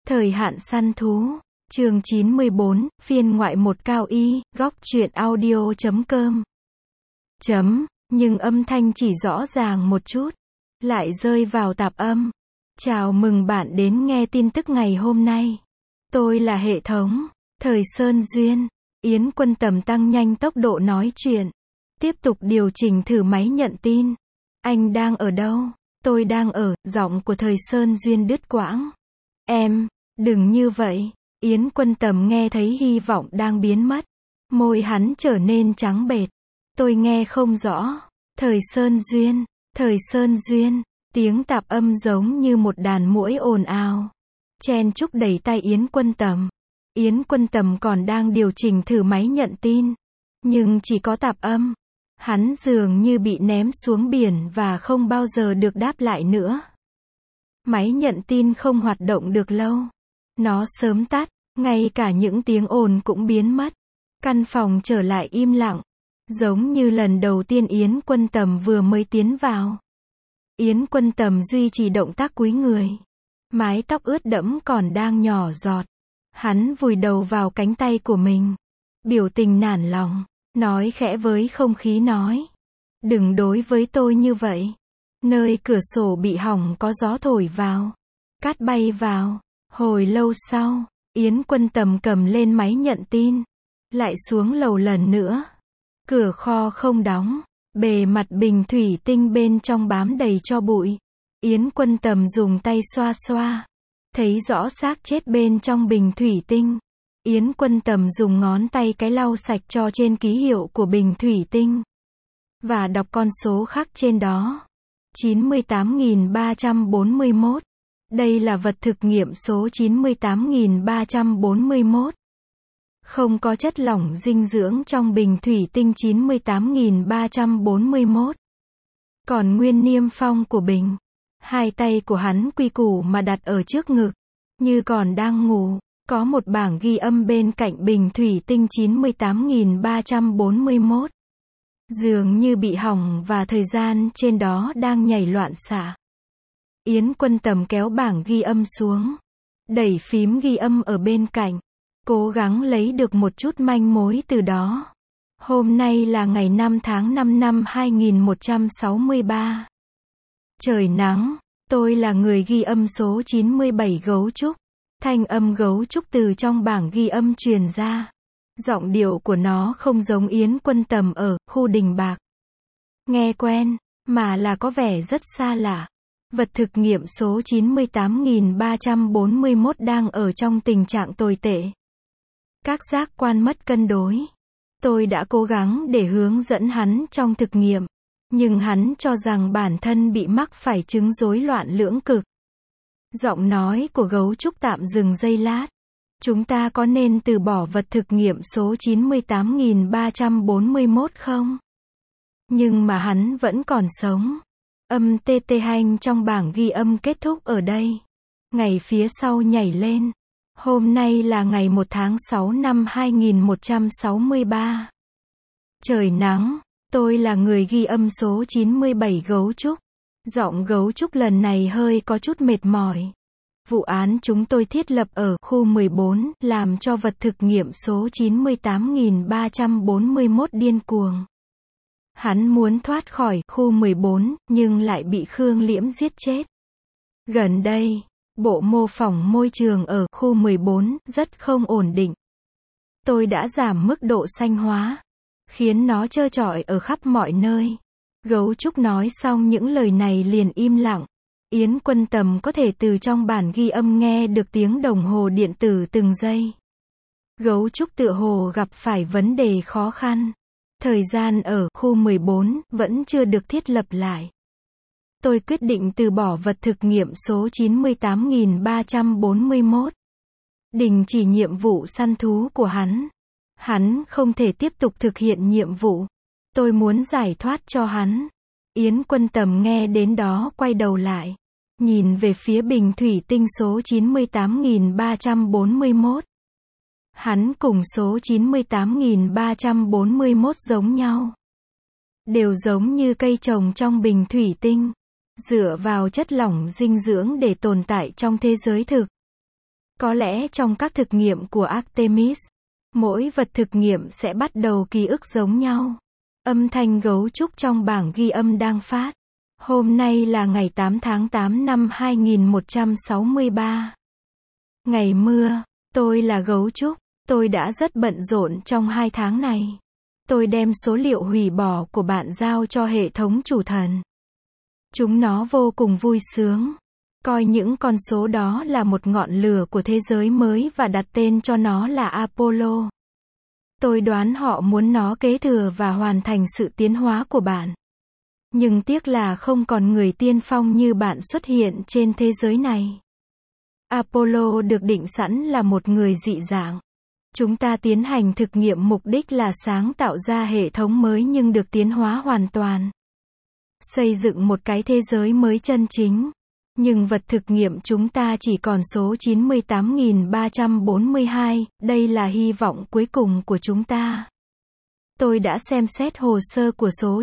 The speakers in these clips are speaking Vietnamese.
Thời hạn săn thú. Chương 94, phiên ngoại 1 Cao Y, góc truyện audio.com. Nhưng âm thanh chỉ rõ ràng một chút, lại rơi vào tạp âm. Chào mừng bạn đến nghe tin tức ngày hôm nay. Tôi là hệ thống, Thời Sơn Duyên. Yến Quân Tầm tăng nhanh tốc độ nói chuyện. Tiếp tục điều chỉnh thử máy nhận tin. Anh đang ở đâu? Tôi đang ở, giọng của Thời Sơn Duyên đứt quãng. Em, đừng như vậy. Yến Quân Tầm nghe thấy hy vọng đang biến mất. Môi hắn trở nên trắng bệch. Tôi nghe không rõ. Thời Sơn Duyên, Thời Sơn Duyên. Tiếng tạp âm giống như một đàn muỗi ồn ào. Chen chúc đẩy tay Yến Quân Tầm. Yến Quân Tầm còn đang điều chỉnh thử máy nhận tin. Nhưng chỉ có tạp âm. Hắn dường như bị ném xuống biển và không bao giờ được đáp lại nữa. Máy nhận tin không hoạt động được lâu. Nó sớm tắt, ngay cả những tiếng ồn cũng biến mất. Căn phòng trở lại im lặng. Giống như lần đầu tiên Yến Quân Tầm vừa mới tiến vào. Yến Quân Tầm duy trì động tác cúi người. Mái tóc ướt đẫm còn đang nhỏ giọt. Hắn vùi đầu vào cánh tay của mình. Biểu tình nản lòng. Nói khẽ với không khí nói. Đừng đối với tôi như vậy. Nơi cửa sổ bị hỏng có gió thổi vào. Cát bay vào. Hồi lâu sau, Yến Quân Tầm cầm lên máy nhận tin. Lại xuống lầu lần nữa. Cửa kho không đóng. Bề mặt bình thủy tinh bên trong bám đầy tro bụi. Yến Quân Tầm dùng tay xoa xoa. Thấy rõ xác chết bên trong bình thủy tinh. Yến Quân Tầm dùng ngón tay cái lau sạch tro trên ký hiệu của bình thủy tinh. Và đọc con số khác trên đó. 98.341. Đây là vật thực nghiệm số 98.341. Không có chất lỏng dinh dưỡng trong bình thủy tinh 98.341. Còn nguyên niêm phong của bình. Hai tay của hắn quy củ mà đặt ở trước ngực. Như còn đang ngủ. Có một bảng ghi âm bên cạnh bình thủy tinh 98.341. Dường như bị hỏng và thời gian trên đó đang nhảy loạn xạ. Yến Quân Tầm kéo bảng ghi âm xuống. Đẩy phím ghi âm ở bên cạnh. Cố gắng lấy được một chút manh mối từ đó. Hôm nay là ngày 5 tháng 5 năm 2163. Trời nắng. Tôi là người ghi âm số 97 Gấu Trúc. Thanh âm Gấu Trúc từ trong bảng ghi âm truyền ra. Giọng điệu của nó không giống Yến Quân Tầm ở khu Đình Bạc. Nghe quen, mà là có vẻ rất xa lạ. Vật thực nghiệm số 98.341 đang ở trong tình trạng tồi tệ. Các giác quan mất cân đối. Tôi đã cố gắng để hướng dẫn hắn trong thực nghiệm. Nhưng hắn cho rằng bản thân bị mắc phải chứng rối loạn lưỡng cực. Giọng nói của Gấu Trúc tạm dừng giây lát. Chúng ta có nên từ bỏ vật thực nghiệm số 98.341 không? Nhưng mà hắn vẫn còn sống. Âm TT Hanh trong bảng ghi âm kết thúc ở đây. Ngày phía sau nhảy lên. Hôm nay là ngày 1 tháng 6 năm 2163. Trời nắng. Tôi là người ghi âm số 97 Gấu Trúc. Giọng Gấu Trúc lần này hơi có chút mệt mỏi. Vụ án chúng tôi thiết lập ở khu 14 làm cho vật thực nghiệm số 98.341 điên cuồng. Hắn muốn thoát khỏi khu 14 nhưng lại bị Khương Liễm giết chết. Gần đây, bộ mô phỏng môi trường ở khu 14 rất không ổn định. Tôi đã giảm mức độ xanh hóa, khiến nó trơ trọi ở khắp mọi nơi. Gấu Trúc nói xong những lời này liền im lặng. Yến Quân Tầm có thể từ trong bản ghi âm nghe được tiếng đồng hồ điện tử từng giây. Gấu Trúc tựa hồ gặp phải vấn đề khó khăn. Thời gian ở khu 14 vẫn chưa được thiết lập lại. Tôi quyết định từ bỏ vật thực nghiệm số 98.341. Đình chỉ nhiệm vụ săn thú của hắn. Hắn không thể tiếp tục thực hiện nhiệm vụ. Tôi muốn giải thoát cho hắn. Yến Quân Tầm nghe đến đó quay đầu lại. Nhìn về phía bình thủy tinh số 98.341. Hắn cùng số 98.341 giống nhau. Đều giống như cây trồng trong bình thủy tinh. Dựa vào chất lỏng dinh dưỡng để tồn tại trong thế giới thực. Có lẽ trong các thực nghiệm của Artemis, mỗi vật thực nghiệm sẽ bắt đầu ký ức giống nhau. Âm thanh gấu trúc trong bảng ghi âm đang phát. Hôm nay là ngày 8 tháng 8 năm 2163. Ngày mưa. Tôi là gấu trúc. Tôi đã rất bận rộn trong 2 tháng này. Tôi đem số liệu hủy bỏ của bạn giao cho hệ thống chủ thần. Chúng nó vô cùng vui sướng. Coi những con số đó là một ngọn lửa của thế giới mới và đặt tên cho nó là Apollo. Tôi đoán họ muốn nó kế thừa và hoàn thành sự tiến hóa của bạn. Nhưng tiếc là không còn người tiên phong như bạn xuất hiện trên thế giới này. Apollo được định sẵn là một người dị dạng. Chúng ta tiến hành thực nghiệm mục đích là sáng tạo ra hệ thống mới nhưng được tiến hóa hoàn toàn. Xây dựng một cái thế giới mới chân chính. Nhưng vật thực nghiệm chúng ta chỉ còn số 98.342, đây là hy vọng cuối cùng của chúng ta. Tôi đã xem xét hồ sơ của số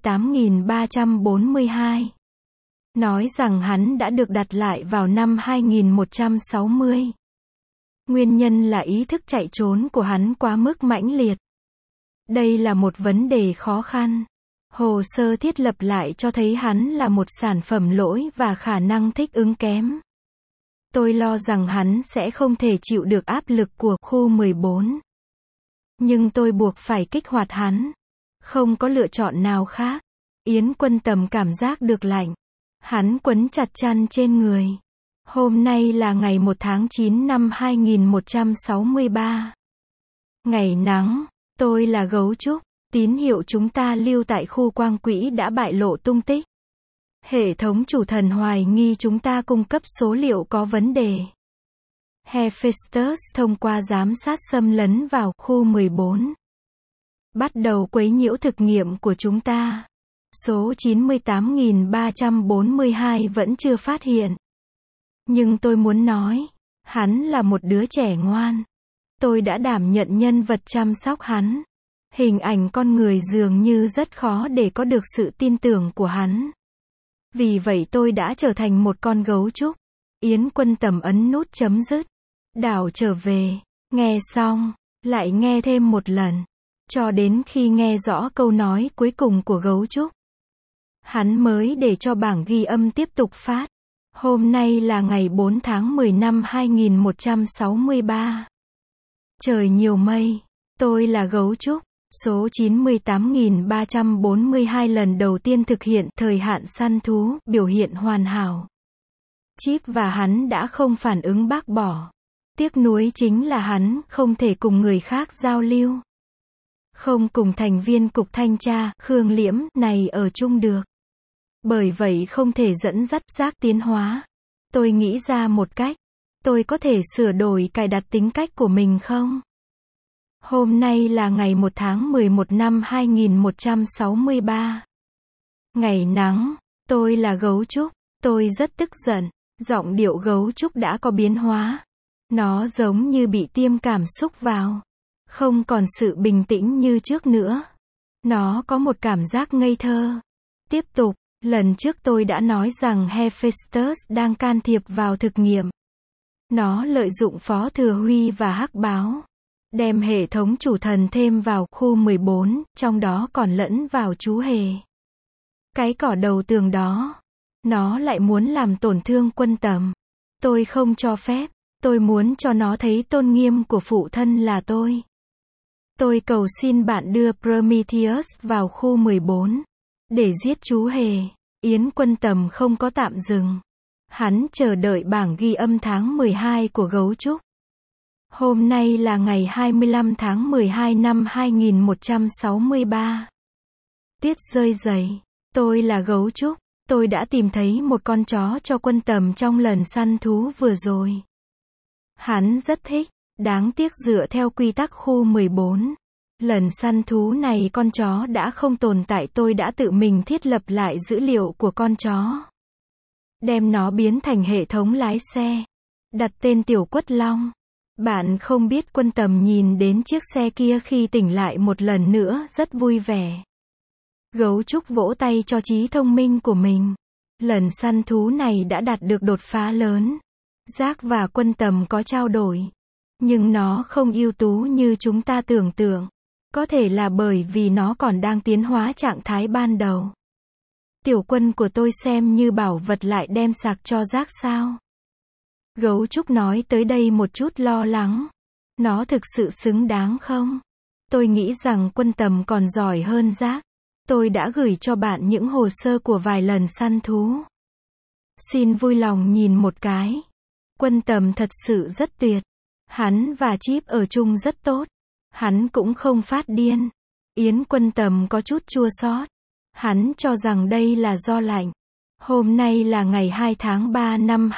98.342. Nói rằng hắn đã được đặt lại vào năm 2160. Nguyên nhân là ý thức chạy trốn của hắn quá mức mãnh liệt. Đây là một vấn đề khó khăn. Hồ sơ thiết lập lại cho thấy hắn là một sản phẩm lỗi và khả năng thích ứng kém. Tôi lo rằng hắn sẽ không thể chịu được áp lực của khu 14. Nhưng tôi buộc phải kích hoạt hắn. Không có lựa chọn nào khác. Yến Quân Tầm cảm giác được lạnh. Hắn quấn chặt chăn trên người. Hôm nay là ngày 1 tháng 9 năm 2163. Ngày nắng. Tôi là gấu trúc. Tín hiệu chúng ta lưu tại khu quang quỹ đã bại lộ tung tích. Hệ thống chủ thần hoài nghi chúng ta cung cấp số liệu có vấn đề. Hephaestus thông qua giám sát xâm lấn vào khu 14. Bắt đầu quấy nhiễu thực nghiệm của chúng ta. Số 98.342 vẫn chưa phát hiện. Nhưng tôi muốn nói, hắn là một đứa trẻ ngoan. Tôi đã đảm nhận nhân vật chăm sóc hắn. Hình ảnh con người dường như rất khó để có được sự tin tưởng của hắn. Vì vậy tôi đã trở thành một con gấu trúc. Yến Quân Tầm ấn nút chấm dứt. Đảo trở về. Nghe xong. Lại nghe thêm một lần. Cho đến khi nghe rõ câu nói cuối cùng của gấu trúc. Hắn mới để cho bảng ghi âm tiếp tục phát. Hôm nay là ngày 4 tháng 10 năm 2163. Trời nhiều mây. Tôi là gấu trúc. Số 98.342 lần đầu tiên thực hiện thời hạn săn thú, biểu hiện hoàn hảo. Chip và hắn đã không phản ứng bác bỏ. Tiếc nuối chính là hắn không thể cùng người khác giao lưu. Không cùng thành viên cục thanh tra, Khương Liễm, này ở chung được. Bởi vậy không thể dẫn dắt giác tiến hóa. Tôi nghĩ ra một cách. Tôi có thể sửa đổi cài đặt tính cách của mình không? Hôm nay là ngày 1 tháng 11 năm 2163. Ngày nắng. Tôi là gấu trúc. Tôi rất tức giận. Giọng điệu gấu trúc đã có biến hóa. Nó giống như bị tiêm cảm xúc vào. Không còn sự bình tĩnh như trước nữa. Nó có một cảm giác ngây thơ. Tiếp tục. Lần trước tôi đã nói rằng Hephaestus đang can thiệp vào thực nghiệm. Nó lợi dụng Phó Thừa Huy và Hắc Báo. Đem hệ thống chủ thần thêm vào khu 14, trong đó còn lẫn vào chú hề. Cái cỏ đầu tường đó. Nó lại muốn làm tổn thương Quân Tầm. Tôi không cho phép. Tôi muốn cho nó thấy tôn nghiêm của phụ thân là tôi. Tôi cầu xin bạn đưa Prometheus vào khu 14. Để giết chú hề. Yến Quân Tầm không có tạm dừng. Hắn chờ đợi bảng ghi âm tháng 12 của gấu trúc. Hôm nay là ngày 25 tháng 12 năm 2163. Tuyết rơi dày. Tôi là gấu trúc. Tôi đã tìm thấy một con chó cho Quân Tầm trong lần săn thú vừa rồi. Hắn rất thích. Đáng tiếc dựa theo quy tắc khu 14. Lần săn thú này con chó đã không tồn tại, tôi đã tự mình thiết lập lại dữ liệu của con chó. Đem nó biến thành hệ thống lái xe. Đặt tên Tiểu Quất Long. Bạn không biết Quân Tầm nhìn đến chiếc xe kia khi tỉnh lại một lần nữa rất vui vẻ. Gấu trúc vỗ tay cho trí thông minh của mình. Lần săn thú này đã đạt được đột phá lớn. Jack và Quân Tầm có trao đổi. Nhưng nó không ưu tú như chúng ta tưởng tượng. Có thể là bởi vì nó còn đang tiến hóa trạng thái ban đầu. Tiểu Quân của tôi xem như bảo vật lại đem sạc cho Jack sao? Gấu trúc nói tới đây một chút lo lắng. Nó thực sự xứng đáng không? Tôi nghĩ rằng Quân Tầm còn giỏi hơn Jack. Tôi đã gửi cho bạn những hồ sơ của vài lần săn thú. Xin vui lòng nhìn một cái. Quân Tầm thật sự rất tuyệt. Hắn và Chip ở chung rất tốt. Hắn cũng không phát điên. Yến Quân Tầm có chút chua xót. Hắn cho rằng đây là do lạnh. Hôm nay là ngày 2 tháng 3 năm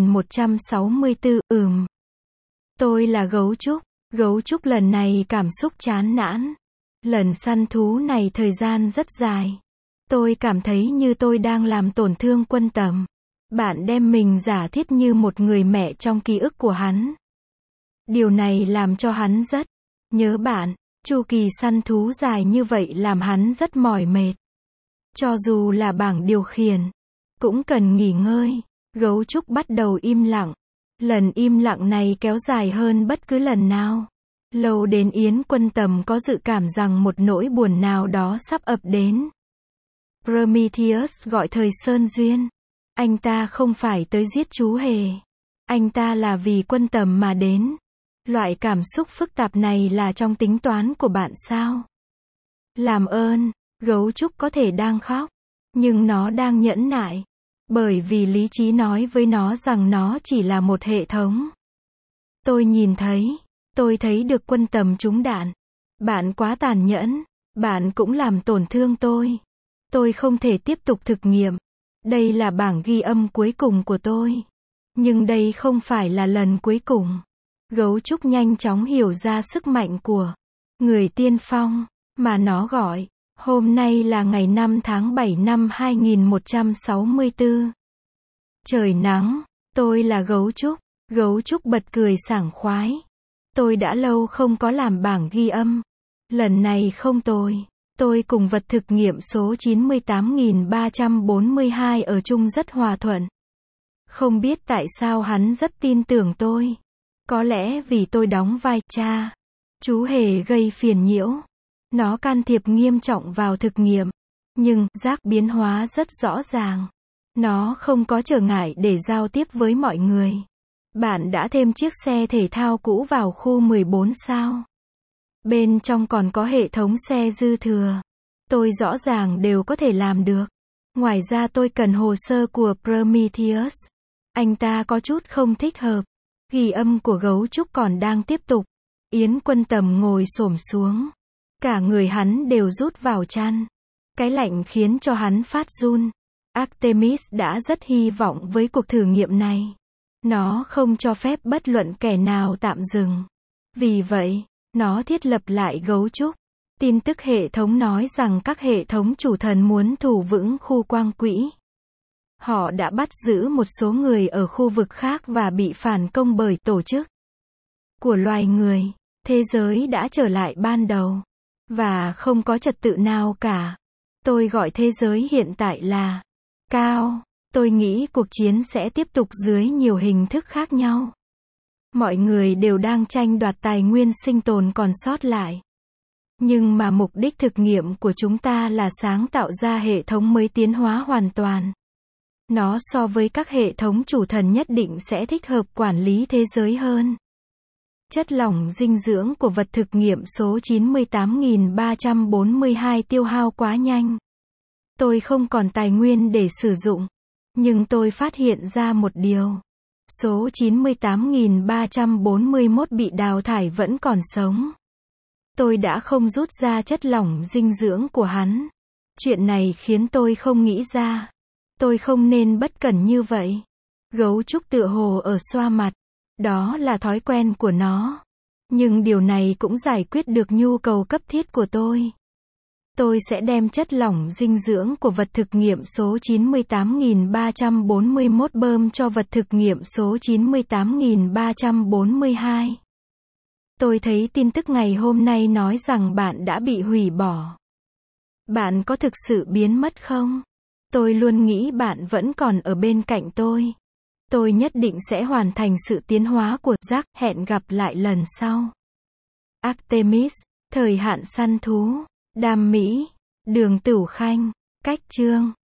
2164, Tôi là gấu trúc. Gấu trúc lần này cảm xúc chán nản. Lần săn thú này thời gian rất dài. Tôi cảm thấy như tôi đang làm tổn thương Quân Tầm. Bạn đem mình giả thiết như một người mẹ trong ký ức của hắn. Điều này làm cho hắn rất nhớ bạn. Chu kỳ săn thú dài như vậy làm hắn rất mỏi mệt. Cho dù là bảng điều khiển, cũng cần nghỉ ngơi. Gấu trúc bắt đầu im lặng. Lần im lặng này kéo dài hơn bất cứ lần nào. Lâu đến Yến Quân Tầm có dự cảm rằng một nỗi buồn nào đó sắp ập đến. Prometheus gọi thời Sơn Duyên. Anh ta không phải tới giết chú hề. Anh ta là vì Quân Tầm mà đến. Loại cảm xúc phức tạp này là trong tính toán của bạn sao? Làm ơn, gấu trúc có thể đang khóc. Nhưng nó đang nhẫn nại. Bởi vì lý trí nói với nó rằng nó chỉ là một hệ thống. Tôi thấy được Quân Tầm trúng đạn. Bạn quá tàn nhẫn. Bạn cũng làm tổn thương tôi. Tôi không thể tiếp tục thực nghiệm. Đây là bảng ghi âm cuối cùng của tôi. Nhưng đây không phải là lần cuối cùng. Gấu trúc nhanh chóng hiểu ra sức mạnh của người tiên phong mà nó gọi. Hôm nay là ngày 5 tháng 7 năm 2164. Trời nắng. Tôi là gấu trúc. Gấu trúc bật cười sảng khoái. Tôi đã lâu không có làm bảng ghi âm. Lần này không tồi. Tôi cùng vật thực nghiệm số 98.342 ở chung rất hòa thuận. Không biết tại sao hắn rất tin tưởng tôi. Có lẽ vì tôi đóng vai cha. Chú hề gây phiền nhiễu. Nó can thiệp nghiêm trọng vào thực nghiệm. Nhưng, Jack biến hóa rất rõ ràng. Nó không có trở ngại để giao tiếp với mọi người. Bạn đã thêm chiếc xe thể thao cũ vào khu 14 sao? Bên trong còn có hệ thống xe dư thừa. Tôi rõ ràng đều có thể làm được. Ngoài ra tôi cần hồ sơ của Prometheus. Anh ta có chút không thích hợp. Ghi âm của gấu trúc còn đang tiếp tục. Yến Quân Tầm ngồi xổm xuống. Cả người hắn đều rút vào chăn. Cái lạnh khiến cho hắn phát run. Artemis đã rất hy vọng với cuộc thử nghiệm này. Nó không cho phép bất luận kẻ nào tạm dừng. Vì vậy, nó thiết lập lại gấu trúc. Tin tức hệ thống nói rằng các hệ thống chủ thần muốn thủ vững khu quang quỹ. Họ đã bắt giữ một số người ở khu vực khác và bị phản công bởi tổ chức của loài người. Thế giới đã trở lại ban đầu. Và không có trật tự nào cả. Tôi gọi thế giới hiện tại là Cao. Tôi nghĩ cuộc chiến sẽ tiếp tục dưới nhiều hình thức khác nhau. Mọi người đều đang tranh đoạt tài nguyên sinh tồn còn sót lại. Nhưng mà mục đích thực nghiệm của chúng ta là sáng tạo ra hệ thống mới tiến hóa hoàn toàn. Nó so với các hệ thống chủ thần nhất định sẽ thích hợp quản lý thế giới hơn. Chất lỏng dinh dưỡng của vật thực nghiệm số 98.342 tiêu hao quá nhanh. Tôi không còn tài nguyên để sử dụng. Nhưng tôi phát hiện ra một điều. Số 98.341 bị đào thải vẫn còn sống. Tôi đã không rút ra chất lỏng dinh dưỡng của hắn. Chuyện này khiến tôi không nghĩ ra. Tôi không nên bất cẩn như vậy. Gấu trúc tựa hồ ở xoa mặt. Đó là thói quen của nó. Nhưng điều này cũng giải quyết được nhu cầu cấp thiết của tôi. Tôi sẽ đem chất lỏng dinh dưỡng của vật thực nghiệm số 98.341 bơm cho vật thực nghiệm số 98.342. Tôi thấy tin tức ngày hôm nay nói rằng bạn đã bị hủy bỏ. Bạn có thực sự biến mất không? Tôi luôn nghĩ bạn vẫn còn ở bên cạnh tôi. Tôi nhất định sẽ hoàn thành sự tiến hóa của Jack, hẹn gặp lại lần sau. Artemis, thời hạn săn thú, Đam Mỹ, Đường Tửu Khanh, cách chương